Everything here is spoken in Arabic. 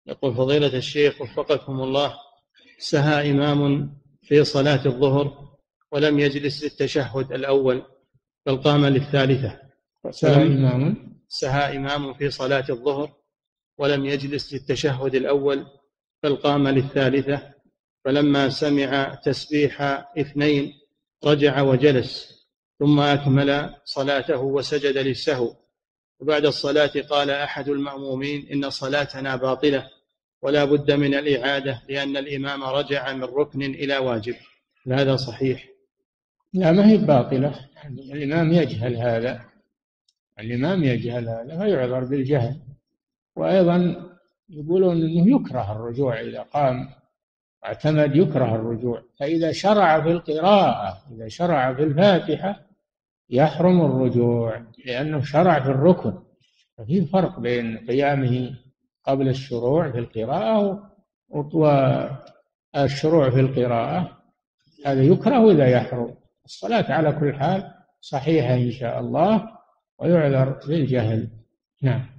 يقول فضيلة الشيخ وفقكم الله، سهى إمام في صلاة الظهر ولم يجلس للتشهد الأول بل قام للثالثة. سهى إمام في صلاة الظهر ولم يجلس للتشهد الأول بل قام للثالثة، فلما سمع تسبيح 2 رجع وجلس ثم أكمل صلاته وسجد للسهو، وبعد الصلاة قال أحد المأمومين إن صلاتنا باطلة ولا بد من الإعادة لأن الإمام رجع من ركن إلى واجب، هذا صحيح؟ لا، ما هي باطلة. الإمام يجهل هذا، فيعذر بالجهل. وأيضا يقولون أنه يكره الرجوع إذا قام اعتمد، يكره الرجوع. فإذا شرع في القراءة، إذا شرع في الفاتحة يحرم الرجوع لأنه شرع في الركن. ففي فرق بين قيامه قبل الشروع في القراءة والشروع في القراءة، هذا يكره وإذا يحرم. الصلاة على كل حال صحيحة إن شاء الله، ويعذر بالجهل. نعم.